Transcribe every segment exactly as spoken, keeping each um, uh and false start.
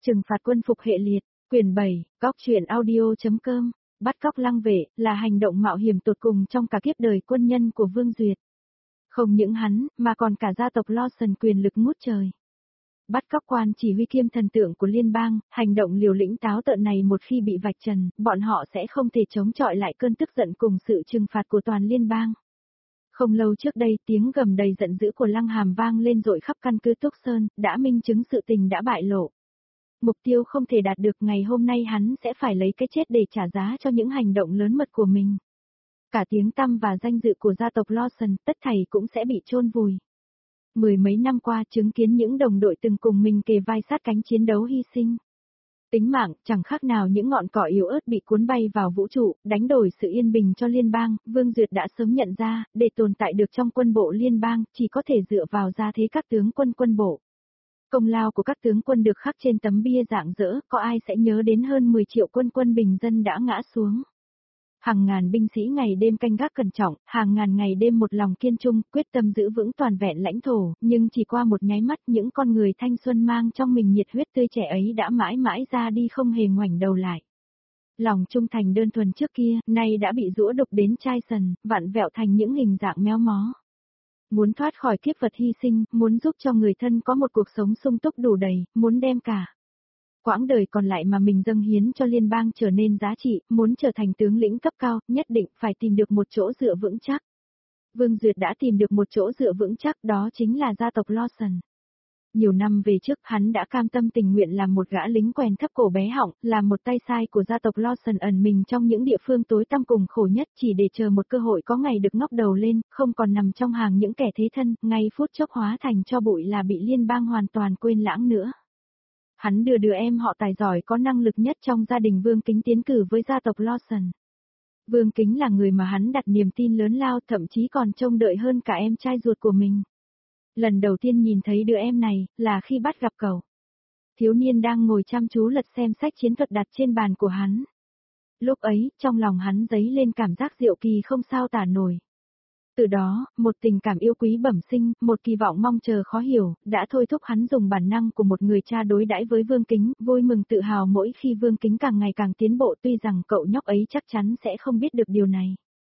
Trừng phạt quân phục hệ liệt, quyển bảy, góc truyện audio.com, bắt cóc Lăng Vệ là hành động mạo hiểm tột cùng trong cả kiếp đời quân nhân của Vương Duyệt. Không những hắn, mà còn cả gia tộc Lawson quyền lực ngút trời. Bắt cóc quan chỉ huy kiêm thần tượng của liên bang, hành động liều lĩnh táo tợn này một khi bị vạch trần, bọn họ sẽ không thể chống chọi lại cơn tức giận cùng sự trừng phạt của toàn liên bang. Không lâu trước đây, tiếng gầm đầy giận dữ của Lăng Hàm vang lên dội khắp căn cứ Túc Sơn, đã minh chứng sự tình đã bại lộ. Mục tiêu không thể đạt được, ngày hôm nay hắn sẽ phải lấy cái chết để trả giá cho những hành động lớn mật của mình. Cả tiếng tăm và danh dự của gia tộc Lawson, tất thảy cũng sẽ bị chôn vùi. Mười mấy năm qua chứng kiến những đồng đội từng cùng mình kề vai sát cánh chiến đấu hy sinh. Tính mạng, chẳng khác nào những ngọn cỏ yếu ớt bị cuốn bay vào vũ trụ, đánh đổi sự yên bình cho liên bang, Vương Duyệt đã sớm nhận ra, để tồn tại được trong quân bộ liên bang, chỉ có thể dựa vào gia thế các tướng quân quân bộ. Công lao của các tướng quân được khắc trên tấm bia rạng rỡ, có ai sẽ nhớ đến hơn mười triệu quân quân bình dân đã ngã xuống. Hàng ngàn binh sĩ ngày đêm canh gác cẩn trọng, hàng ngàn ngày đêm một lòng kiên trung, quyết tâm giữ vững toàn vẹn lãnh thổ, nhưng chỉ qua một nháy mắt những con người thanh xuân mang trong mình nhiệt huyết tươi trẻ ấy đã mãi mãi ra đi không hề ngoảnh đầu lại. Lòng trung thành đơn thuần trước kia, nay đã bị rũa đục đến chai sần, vặn vẹo thành những hình dạng méo mó. Muốn thoát khỏi kiếp vật hy sinh, muốn giúp cho người thân có một cuộc sống sung túc đủ đầy, muốn đem cả quãng đời còn lại mà mình dâng hiến cho liên bang trở nên giá trị, muốn trở thành tướng lĩnh cấp cao, nhất định phải tìm được một chỗ dựa vững chắc. Vương Duyệt đã tìm được một chỗ dựa vững chắc, đó chính là gia tộc Lawson. Nhiều năm về trước, hắn đã cam tâm tình nguyện làm một gã lính quèn thấp cổ bé họng, làm một tay sai của gia tộc Lawson ẩn mình trong những địa phương tối tăm cùng khổ nhất chỉ để chờ một cơ hội có ngày được ngóc đầu lên, không còn nằm trong hàng những kẻ thế thân, ngay phút chốc hóa thành cho bụi là bị liên bang hoàn toàn quên lãng nữa. Hắn đưa đứa em họ tài giỏi có năng lực nhất trong gia đình Vương Kính tiến cử với gia tộc Lawson. Vương Kính là người mà hắn đặt niềm tin lớn lao, thậm chí còn trông đợi hơn cả em trai ruột của mình. Lần đầu tiên nhìn thấy đứa em này, là khi bắt gặp cậu. Thiếu niên đang ngồi chăm chú lật xem sách chiến thuật đặt trên bàn của hắn. Lúc ấy, trong lòng hắn dấy lên cảm giác diệu kỳ không sao tả nổi. Từ đó, một tình cảm yêu quý bẩm sinh, một kỳ vọng mong chờ khó hiểu, đã thôi thúc hắn dùng bản năng của một người cha đối đãi với Vương Kính, vui mừng tự hào mỗi khi Vương Kính càng ngày càng tiến bộ, tuy rằng cậu nhóc ấy chắc chắn sẽ không biết được điều này.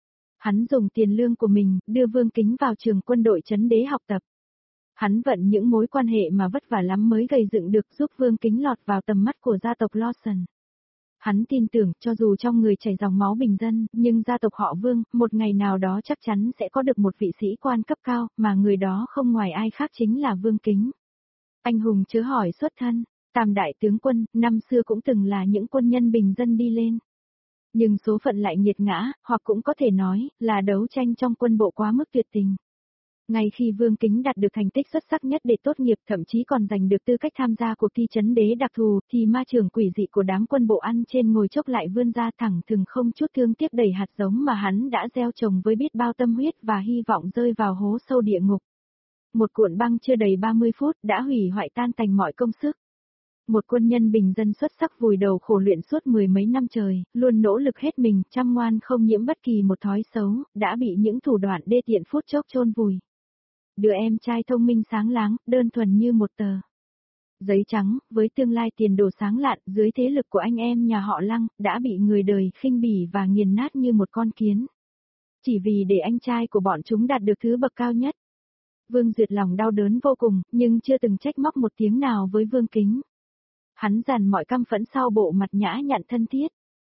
Hắn dùng tiền lương của mình, đưa Vương Kính vào trường quân đội Trấn Đế học tập. Hắn vận những mối quan hệ mà vất vả lắm mới gầy dựng được, giúp Vương Kính lọt vào tầm mắt của gia tộc Lawson. Hắn tin tưởng, cho dù trong người chảy dòng máu bình dân, nhưng gia tộc họ Vương, một ngày nào đó chắc chắn sẽ có được một vị sĩ quan cấp cao, mà người đó không ngoài ai khác chính là Vương Kính. Anh hùng chớ hỏi xuất thân, tam đại tướng quân, năm xưa cũng từng là những quân nhân bình dân đi lên. Nhưng số phận lại nghiệt ngã, hoặc cũng có thể nói, là đấu tranh trong quân bộ quá mức tuyệt tình. Ngay khi Vương Kính đạt được thành tích xuất sắc nhất để tốt nghiệp, thậm chí còn giành được tư cách tham gia cuộc thi Trấn Đế đặc thù, thì ma trường quỷ dị của đám quân bộ ăn trên ngồi chốc lại vươn ra thẳng thừng không chút thương tiếc đẩy hạt giống mà hắn đã gieo trồng với biết bao tâm huyết và hy vọng rơi vào hố sâu địa ngục. Một cuộn băng chưa đầy ba mươi phút đã hủy hoại tan tành mọi công sức. Một quân nhân bình dân xuất sắc vùi đầu khổ luyện suốt mười mấy năm trời, luôn nỗ lực hết mình, chăm ngoan không nhiễm bất kỳ một thói xấu, đã bị những thủ đoạn đê tiện phút chốc chôn vùi. Đứa em trai thông minh sáng láng, đơn thuần như một tờ giấy trắng, với tương lai tiền đồ sáng lạn, dưới thế lực của anh em nhà họ Lăng, đã bị người đời khinh bỉ và nghiền nát như một con kiến. Chỉ vì để anh trai của bọn chúng đạt được thứ bậc cao nhất. Vương Duyệt lòng đau đớn vô cùng, nhưng chưa từng trách móc một tiếng nào với Vương Kính. Hắn dằn mọi căm phẫn sau bộ mặt nhã nhặn thân thiết.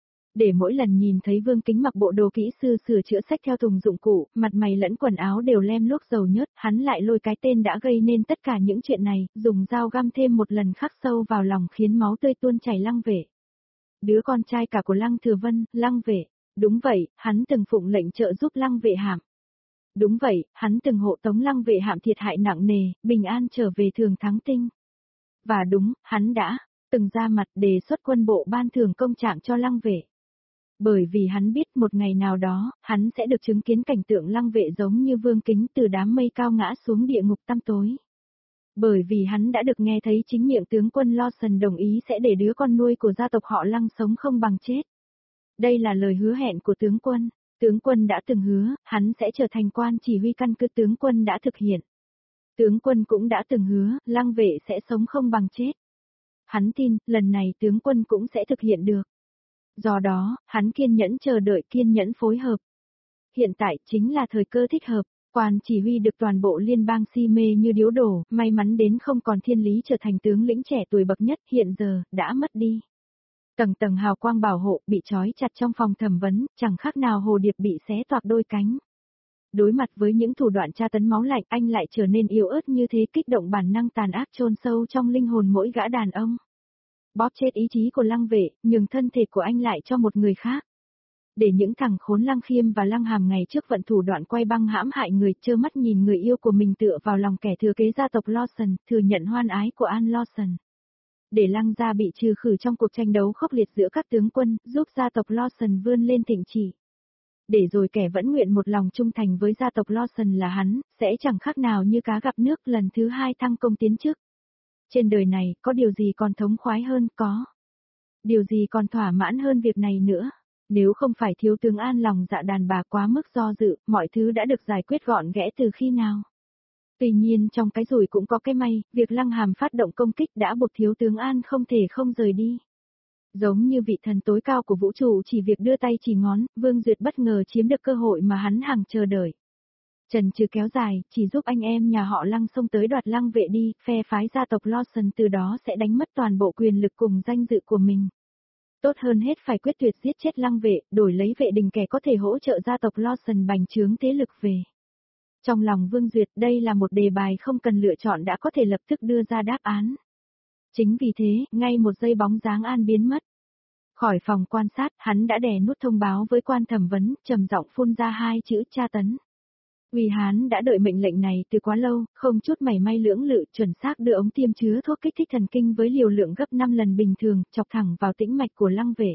Để mỗi lần nhìn thấy Vương Kính mặc bộ đồ kỹ sư sửa chữa sách theo thùng dụng cụ, mặt mày lẫn quần áo đều lem luốc dầu nhớt, hắn lại lôi cái tên đã gây nên tất cả những chuyện này, dùng dao găm thêm một lần khắc sâu vào lòng khiến máu tươi tuôn chảy Lăng Vệ. Đứa con trai cả của Lăng Thừa Vân, Lăng Vệ. Đúng vậy, hắn từng phụng lệnh trợ giúp Lăng Vệ Hạm. Đúng vậy, hắn từng hộ tống Lăng Vệ Hạm thiệt hại nặng nề, bình an trở về Thường Thắng Tinh. Và đúng, hắn đã từng ra mặt đề xuất quân bộ ban thưởng công trạng cho Lăng Vệ. Bởi vì hắn biết một ngày nào đó, hắn sẽ được chứng kiến cảnh tượng Lăng Vệ giống như Vương Kính từ đám mây cao ngã xuống địa ngục tăm tối. Bởi vì hắn đã được nghe thấy chính miệng tướng quân Lawson đồng ý sẽ để đứa con nuôi của gia tộc họ Lăng sống không bằng chết. Đây là lời hứa hẹn của tướng quân. Tướng quân đã từng hứa, hắn sẽ trở thành quan chỉ huy căn cứ, tướng quân đã thực hiện. Tướng quân cũng đã từng hứa, Lăng Vệ sẽ sống không bằng chết. Hắn tin, lần này tướng quân cũng sẽ thực hiện được. Do đó, hắn kiên nhẫn chờ đợi, kiên nhẫn phối hợp. Hiện tại chính là thời cơ thích hợp. Quan chỉ huy được toàn bộ liên bang si mê như điếu đổ, may mắn đến không còn thiên lý trở thành tướng lĩnh trẻ tuổi bậc nhất, hiện giờ, đã mất đi. Tầng tầng hào quang bảo hộ, bị trói chặt trong phòng thẩm vấn, chẳng khác nào hồ điệp bị xé toạc đôi cánh. Đối mặt với những thủ đoạn tra tấn máu lạnh, anh lại trở nên yếu ớt như thế, kích động bản năng tàn ác chôn sâu trong linh hồn mỗi gã đàn ông. Bóp chết ý chí của Lăng Vệ, nhường thân thể của anh lại cho một người khác. Để những thằng khốn Lăng Khiêm và Lăng Hàm ngày trước vận thủ đoạn quay băng hãm hại người, trơ mắt nhìn người yêu của mình tựa vào lòng kẻ thừa kế gia tộc Lawson, thừa nhận hoan ái của An Lawson. Để Lăng gia bị trừ khử trong cuộc tranh đấu khốc liệt giữa các tướng quân, giúp gia tộc Lawson vươn lên thịnh trị. Để rồi kẻ vẫn nguyện một lòng trung thành với gia tộc Lawson là hắn, sẽ chẳng khác nào như cá gặp nước lần thứ hai thăng công tiến chức. Trên đời này, có điều gì còn thống khoái hơn, có. Điều gì còn thỏa mãn hơn việc này nữa. Nếu không phải thiếu tướng An lòng dạ đàn bà quá mức do dự, mọi thứ đã được giải quyết gọn ghẽ từ khi nào. Tuy nhiên trong cái rủi cũng có cái may, việc Lăng Hàm phát động công kích đã buộc thiếu tướng An không thể không rời đi. Giống như vị thần tối cao của vũ trụ chỉ việc đưa tay chỉ ngón, Vương Duyệt bất ngờ chiếm được cơ hội mà hắn hằng chờ đợi. Trần trừ kéo dài, chỉ giúp anh em nhà họ Lăng xông tới đoạt Lăng Vệ đi, phe phái gia tộc Lawson từ đó sẽ đánh mất toàn bộ quyền lực cùng danh dự của mình. Tốt hơn hết phải quyết tuyệt giết chết Lăng Vệ, đổi lấy Vệ Đình kẻ có thể hỗ trợ gia tộc Lawson bành trướng thế lực về. Trong lòng Vương Duyệt đây là một đề bài không cần lựa chọn đã có thể lập tức đưa ra đáp án. Chính vì thế, ngay một giây bóng dáng An biến mất. Khỏi phòng quan sát, hắn đã đè nút thông báo với quan thẩm vấn, trầm giọng phun ra hai chữ tra tấn. Uy Hán đã đợi mệnh lệnh này từ quá lâu, không chút mảy may lưỡng lự, chuẩn xác đưa ống tiêm chứa thuốc kích thích thần kinh với liều lượng gấp năm lần bình thường, chọc thẳng vào tĩnh mạch của Lăng Vệ.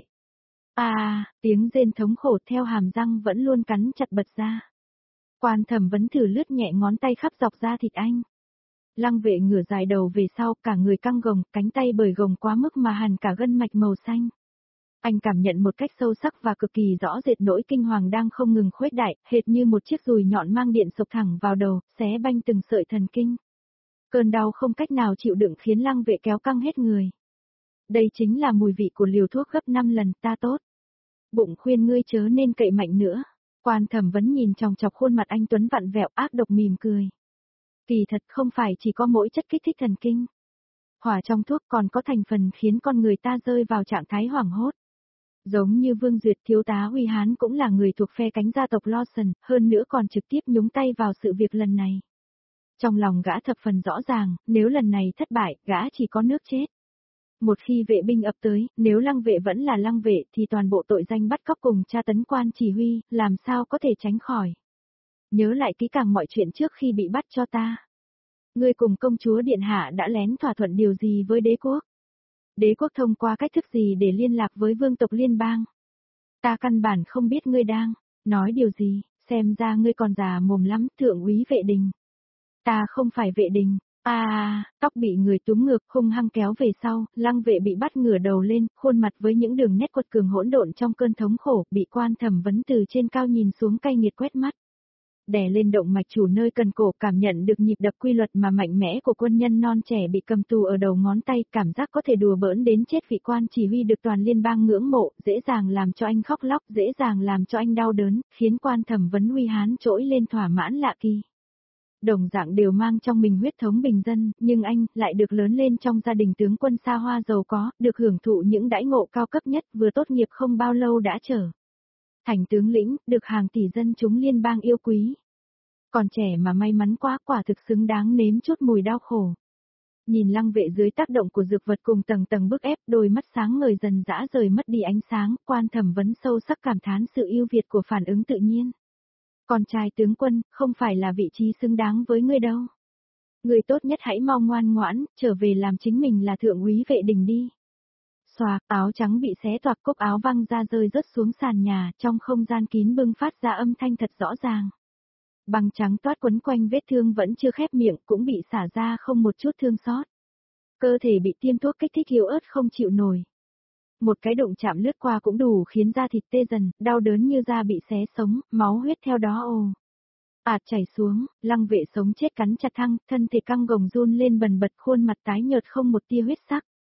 À, tiếng rên thống khổ theo hàm răng vẫn luôn cắn chặt bật ra. Quan thẩm vấn thử lướt nhẹ ngón tay khắp dọc da thịt anh. Lăng Vệ ngửa dài đầu về sau, cả người căng gồng, cánh tay bởi gồng quá mức mà hằn cả gân mạch màu xanh. Anh cảm nhận một cách sâu sắc và cực kỳ rõ rệt nỗi kinh hoàng đang không ngừng khuếch đại, hệt như một chiếc dùi nhọn mang điện sộc thẳng vào đầu, xé banh từng sợi thần kinh. Cơn đau không cách nào chịu đựng khiến Lăng Vệ kéo căng hết người. Đây chính là mùi vị của liều thuốc gấp năm lần, ta tốt. Bụng khuyên ngươi chớ nên cậy mạnh nữa. Quan thẩm vấn nhìn chòng chọc khuôn mặt anh tuấn vặn vẹo ác độc mỉm cười. Kỳ thật không phải chỉ có mỗi chất kích thích thần kinh. Hỏa trong thuốc còn có thành phần khiến con người ta rơi vào trạng thái hoảng hốt. Giống như Vương Duyệt, thiếu tá Uy Hán cũng là người thuộc phe cánh gia tộc Lawson, hơn nữa còn trực tiếp nhúng tay vào sự việc lần này. Trong lòng gã thập phần rõ ràng, nếu lần này thất bại, gã chỉ có nước chết. Một khi vệ binh ập tới, nếu Lăng Vệ vẫn là Lăng Vệ thì toàn bộ tội danh bắt cóc cùng tra tấn quan chỉ huy, làm sao có thể tránh khỏi. Nhớ lại kỹ càng mọi chuyện trước khi bị bắt cho ta. Ngươi cùng công chúa Điện Hạ đã lén thỏa thuận điều gì với đế quốc? Đế quốc thông qua cách thức gì để liên lạc với vương tộc liên bang? Ta căn bản không biết ngươi đang nói điều gì, xem ra ngươi còn già mồm lắm, thượng úy Vệ Đình. Ta không phải Vệ Đình. À, tóc bị người túm ngược, hung hăng kéo về sau, Lăng Vệ bị bắt ngửa đầu lên, khuôn mặt với những đường nét quật cường hỗn độn trong cơn thống khổ, bị quan thẩm vấn từ trên cao nhìn xuống cay nghiệt quét mắt. Đè lên động mạch chủ nơi cần cổ, cảm nhận được nhịp đập quy luật mà mạnh mẽ của quân nhân non trẻ bị cầm tù ở đầu ngón tay, cảm giác có thể đùa bỡn đến chết vị quan chỉ huy được toàn liên bang ngưỡng mộ, dễ dàng làm cho anh khóc lóc, dễ dàng làm cho anh đau đớn, khiến quan thẩm vấn Uy Hán trỗi lên thỏa mãn lạ kỳ. Đồng dạng đều mang trong mình huyết thống bình dân, nhưng anh lại được lớn lên trong gia đình tướng quân xa hoa giàu có, được hưởng thụ những đãi ngộ cao cấp nhất, vừa tốt nghiệp không bao lâu đã trở thành tướng lĩnh, được hàng tỷ dân chúng liên bang yêu quý. Còn trẻ mà may mắn quá, quả thực xứng đáng nếm chút mùi đau khổ. Nhìn Lăng Vệ dưới tác động của dược vật cùng tầng tầng bức ép, đôi mắt sáng ngời dần dã rời mất đi ánh sáng, quan thẩm vấn sâu sắc cảm thán sự ưu việt của phản ứng tự nhiên. Con trai tướng quân, không phải là vị trí xứng đáng với ngươi đâu. Ngươi tốt nhất hãy mau ngoan ngoãn, trở về làm chính mình là thượng úy Vệ Đình đi. Xoạc, áo trắng bị xé toạc, cúc áo văng ra rơi rớt xuống sàn nhà, trong không gian kín bưng phát ra âm thanh thật rõ ràng. Băng trắng toát quấn quanh vết thương vẫn chưa khép miệng, cũng bị xả ra không một chút thương xót. Cơ thể bị tiêm thuốc kích thích yếu ớt không chịu nổi. Một cái động chạm lướt qua cũng đủ khiến da thịt tê dần, đau đớn như da bị xé sống, máu huyết theo đó ồ ạt chảy xuống, Lăng Vệ sống chết cắn chặt răng, thân thể căng gồng run lên bần bật, khuôn mặt tái nhợt không một tia huyết sắc.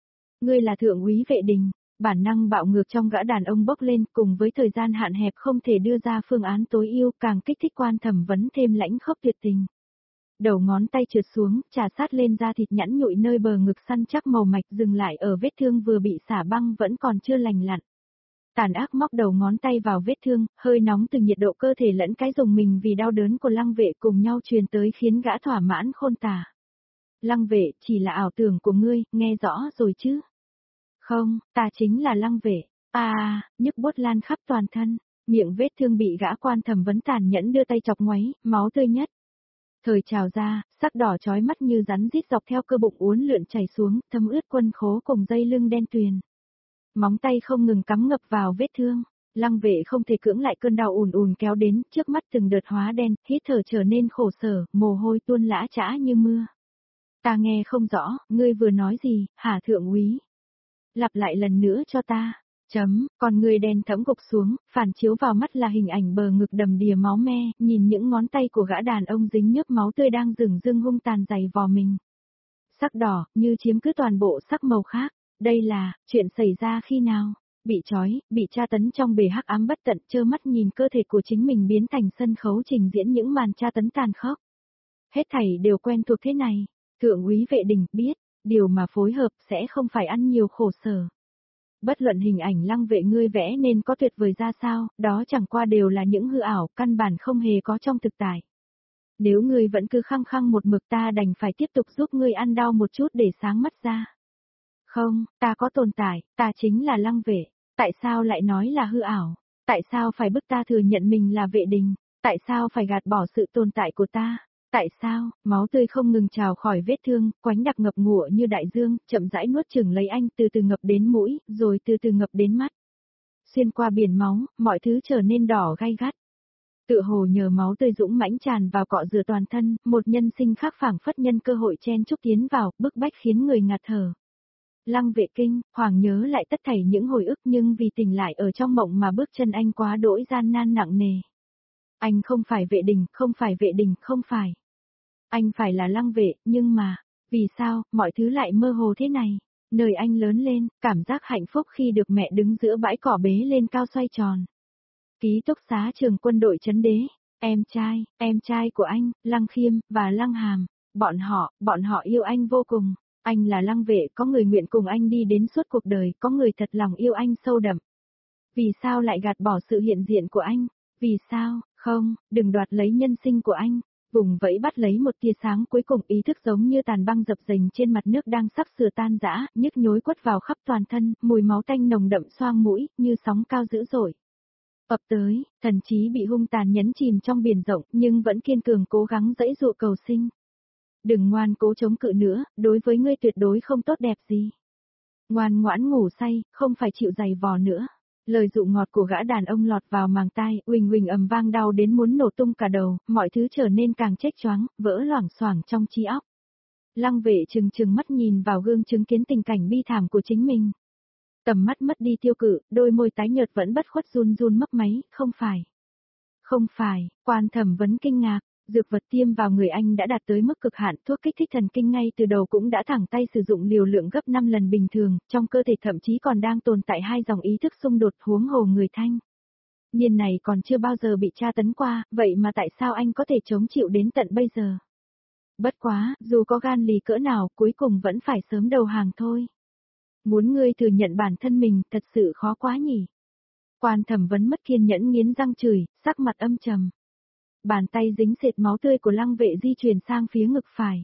Ngươi là thượng úy Vệ Đình, bản năng bạo ngược trong gã đàn ông bốc lên, cùng với thời gian hạn hẹp không thể đưa ra phương án tối ưu, càng kích thích Quan Thẩm Vấn thêm lãnh khốc tuyệt tình. Đầu ngón tay trượt xuống, trà sát lên da thịt nhẵn nhụi nơi bờ ngực săn chắc màu mạch, dừng lại ở vết thương vừa bị xả băng vẫn còn chưa lành lặn. Tàn ác móc đầu ngón tay vào vết thương, hơi nóng từ nhiệt độ cơ thể lẫn cái dùng mình vì đau đớn của Lăng Vệ cùng nhau truyền tới khiến gã thỏa mãn khôn tả. Lăng Vệ, chỉ là ảo tưởng của ngươi, nghe rõ rồi chứ? Không, ta chính là Lăng Vệ. À, nhức buốt lan khắp toàn thân, miệng vết thương bị gã Quan Thẩm Vấn tàn nhẫn đưa tay chọc ngoáy, máu tươi nhất thời trào ra, sắc đỏ chói mắt như rắn rít dọc theo cơ bụng uốn lượn chảy xuống, thấm ướt quân khố cùng dây lưng đen tuyền. Móng tay không ngừng cắm ngập vào vết thương, Lăng Vệ không thể cưỡng lại cơn đau ùn ùn kéo đến, trước mắt từng đợt hóa đen, hít thở trở nên khổ sở, mồ hôi tuôn lã chã như mưa. Ta nghe không rõ, ngươi vừa nói gì, hả thượng úy? Lặp lại lần nữa cho ta. Chấm, còn người đen thẫm gục xuống, phản chiếu vào mắt là hình ảnh bờ ngực đầm đìa máu me, nhìn những ngón tay của gã đàn ông dính nhớp máu tươi đang rừng rưng hung tàn dày vò mình. Sắc đỏ, như chiếm cứ toàn bộ sắc màu khác. Đây là, chuyện xảy ra khi nào? Bị trói, bị tra tấn trong bể hắc ám bất tận, trơ mắt nhìn cơ thể của chính mình biến thành sân khấu trình diễn những màn tra tấn tàn khốc. Hết thảy đều quen thuộc thế này. Thượng úy Vệ Đình biết, điều mà phối hợp sẽ không phải ăn nhiều khổ sở. Bất luận hình ảnh Lăng Vệ ngươi vẽ nên có tuyệt vời ra sao, đó chẳng qua đều là những hư ảo, căn bản không hề có trong thực tại. Nếu ngươi vẫn cứ khăng khăng một mực ta đành phải tiếp tục giúp ngươi ăn đau một chút để sáng mắt ra. Không, ta có tồn tại, ta chính là Lăng Vệ, tại sao lại nói là hư ảo? Tại sao phải bức ta thừa nhận mình là Vệ Đình? Tại sao phải gạt bỏ sự tồn tại của ta? Tại sao, máu tươi không ngừng trào khỏi vết thương, quánh đặc ngập ngụa như đại dương, chậm rãi nuốt chửng lấy anh, từ từ ngập đến mũi, rồi từ từ ngập đến mắt. Xuyên qua biển máu, mọi thứ trở nên đỏ gay gắt. Tựa hồ nhờ máu tươi dũng mãnh tràn vào cọ rửa toàn thân, một nhân sinh khác phảng phất nhân cơ hội chen chúc tiến vào, bức bách khiến người ngạt thở. Lăng Vệ kinh, Hoàng nhớ lại tất thảy những hồi ức nhưng vì tỉnh lại ở trong mộng mà bước chân anh quá đỗi gian nan nặng nề. Anh không phải Vệ Đình, không phải Vệ Đình, không phải. Anh phải là Lăng Vệ, nhưng mà, vì sao, mọi thứ lại mơ hồ thế này? Nơi anh lớn lên, cảm giác hạnh phúc khi được mẹ đứng giữa bãi cỏ bế lên cao xoay tròn. Ký túc xá trường quân đội Trấn Đế, em trai, em trai của anh, Lăng Khiêm, và Lăng Hàm, bọn họ, bọn họ yêu anh vô cùng. Anh là Lăng Vệ, có người nguyện cùng anh đi đến suốt cuộc đời, có người thật lòng yêu anh sâu đậm. Vì sao lại gạt bỏ sự hiện diện của anh? Vì sao, không, đừng đoạt lấy nhân sinh của anh. Vùng vẫy bắt lấy một tia sáng cuối cùng, ý thức giống như tàn băng dập dềnh trên mặt nước đang sắp sửa tan rã, nhức nhối quất vào khắp toàn thân, mùi máu tanh nồng đậm xoang mũi, như sóng cao dữ dội. Ập tới, thần trí bị hung tàn nhấn chìm trong biển rộng, nhưng vẫn kiên cường cố gắng dãy dụa cầu sinh. Đừng ngoan cố chống cự nữa, đối với ngươi tuyệt đối không tốt đẹp gì. Ngoan ngoãn ngủ say, không phải chịu giày vò nữa. Lời dụ ngọt của gã đàn ông lọt vào màng tai, uỳnh uỳnh ầm vang đau đến muốn nổ tung cả đầu, mọi thứ trở nên càng chết choáng, vỡ loảng xoảng trong trí óc. Lăng Vệ trừng trừng mắt nhìn vào gương chứng kiến tình cảnh bi thảm của chính mình. Tầm mắt mất đi tiêu cự, đôi môi tái nhợt vẫn bất khuất run run mấp máy, không phải. Không phải, Quan Thẩm Vấn kinh ngạc. Dược vật tiêm vào người anh đã đạt tới mức cực hạn, thuốc kích thích thần kinh ngay từ đầu cũng đã thẳng tay sử dụng liều lượng gấp năm lần bình thường, trong cơ thể thậm chí còn đang tồn tại hai dòng ý thức xung đột, huống hồ người thanh niên này còn chưa bao giờ bị tra tấn qua, vậy mà tại sao anh có thể chống chịu đến tận bây giờ? Bất quá, dù có gan lì cỡ nào, cuối cùng vẫn phải sớm đầu hàng thôi. Muốn ngươi thừa nhận bản thân mình, thật sự khó quá nhỉ? Quan Thẩm Vấn mất kiên nhẫn nghiến răng chửi, sắc mặt âm trầm. Bàn tay dính sệt máu tươi của Lăng Vệ di chuyển sang phía ngực phải.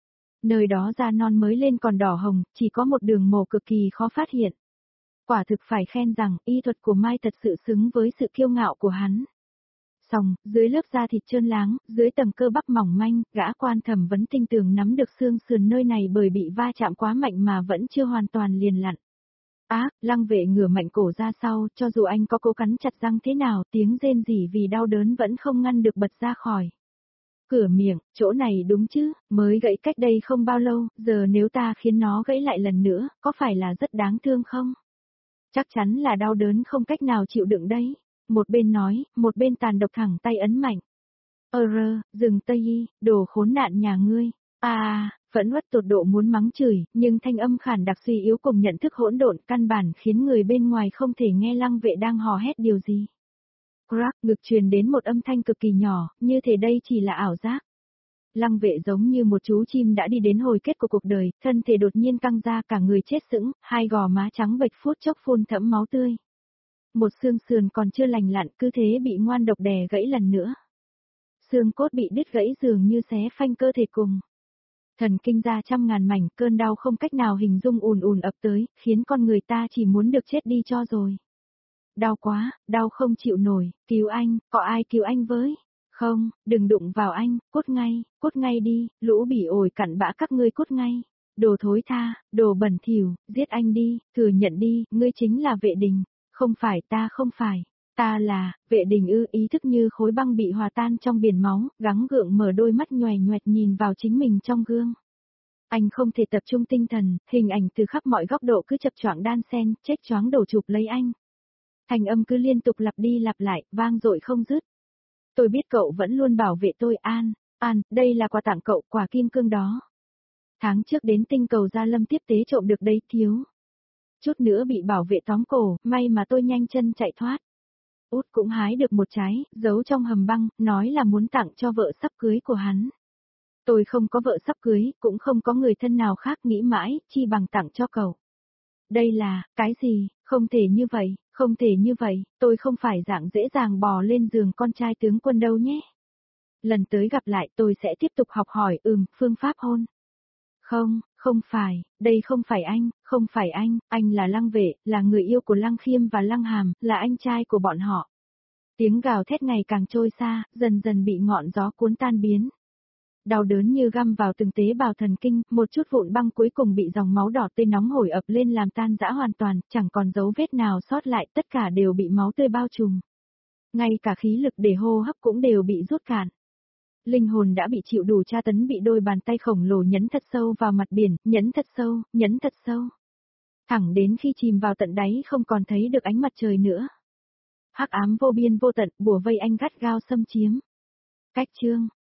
Nơi đó da non mới lên còn đỏ hồng, chỉ có một đường mổ cực kỳ khó phát hiện. Quả thực phải khen rằng, y thuật của Mai thật sự xứng với sự kiêu ngạo của hắn. Song, dưới lớp da thịt trơn láng, dưới tầng cơ bắp mỏng manh, gã Quan Thẩm Vấn tinh tường nắm được xương sườn nơi này bởi bị va chạm quá mạnh mà vẫn chưa hoàn toàn liền lặn. Á, Lăng Vệ ngửa mạnh cổ ra sau, cho dù anh có cố cắn chặt răng thế nào, tiếng rên rỉ vì đau đớn vẫn không ngăn được bật ra khỏi. Cửa miệng, chỗ này đúng chứ, mới gãy cách đây không bao lâu, giờ nếu ta khiến nó gãy lại lần nữa, có phải là rất đáng thương không? Chắc chắn là đau đớn không cách nào chịu đựng đấy. Một bên nói, một bên tàn độc thẳng tay ấn mạnh. Ơ rơ, dừng Tây Y, đồ khốn nạn nhà ngươi. À, Phẫn uất tột độ muốn mắng chửi, nhưng thanh âm khản đặc suy yếu cùng nhận thức hỗn độn căn bản khiến người bên ngoài không thể nghe lăng vệ đang hò hét điều gì. Crack, ngực truyền đến một âm thanh cực kỳ nhỏ, như thể đây chỉ là ảo giác. Lăng vệ giống như một chú chim đã đi đến hồi kết của cuộc đời, thân thể đột nhiên căng ra cả người chết sững, hai gò má trắng bệch phút chốc phun thẫm máu tươi. Một xương sườn còn chưa lành lặn cứ thế bị ngoan độc đè gãy lần nữa. Xương cốt bị đứt gãy dường như xé phanh cơ thể cùng. Thần kinh ra trăm ngàn mảnh, cơn đau không cách nào hình dung ùn ùn ập tới, khiến con người ta chỉ muốn được chết đi cho rồi. Đau quá, đau không chịu nổi, cứu anh, có ai cứu anh với? Không, đừng đụng vào anh, cút ngay, cút ngay đi, lũ bỉ ổi cặn bã các ngươi cút ngay. Đồ thối tha, đồ bẩn thỉu, giết anh đi, thừa nhận đi, ngươi chính là Vệ Đình. Không phải ta không phải, ta là, Vệ Đình ư, ý thức như khối băng bị hòa tan trong biển máu, gắng gượng mở đôi mắt nhòe nhoẹt nhìn vào chính mình trong gương. Anh không thể tập trung tinh thần, hình ảnh từ khắp mọi góc độ cứ chập choạng đan xen, chết choáng đổ chụp lấy anh. Thành âm cứ liên tục lặp đi lặp lại, vang dội không dứt. Tôi biết cậu vẫn luôn bảo vệ tôi, An, An, đây là quà tặng cậu, quả kim cương đó. Tháng trước đến tinh cầu Gia Lâm tiếp tế trộm được đấy, thiếu. Chút nữa bị bảo vệ tóm cổ, may mà tôi nhanh chân chạy thoát. Út cũng hái được một trái, giấu trong hầm băng, nói là muốn tặng cho vợ sắp cưới của hắn. Tôi không có vợ sắp cưới, cũng không có người thân nào khác, nghĩ mãi, chi bằng tặng cho cậu. Đây là, cái gì, không thể như vậy, không thể như vậy, tôi không phải dạng dễ dàng bò lên giường con trai tướng quân đâu nhé. Lần tới gặp lại tôi sẽ tiếp tục học hỏi, ừm, phương pháp hôn. Không, không phải, đây không phải anh, không phải anh, anh là Lăng Vệ, là người yêu của Lăng Khiêm và Lăng Hàm, là anh trai của bọn họ. Tiếng gào thét ngày càng trôi xa, dần dần bị ngọn gió cuốn tan biến. Đau đớn như găm vào từng tế bào thần kinh, một chút vụn băng cuối cùng bị dòng máu đỏ tươi nóng hổi ập lên làm tan rã hoàn toàn, chẳng còn dấu vết nào sót lại, tất cả đều bị máu tươi bao trùm. Ngay cả khí lực để hô hấp cũng đều bị rút cạn. Linh hồn đã bị chịu đủ tra tấn, bị đôi bàn tay khổng lồ nhấn thật sâu vào mặt biển, nhấn thật sâu, nhấn thật sâu. Thẳng đến khi chìm vào tận đáy không còn thấy được ánh mặt trời nữa. Hắc ám vô biên vô tận, bùa vây anh gắt gao xâm chiếm. Cách chương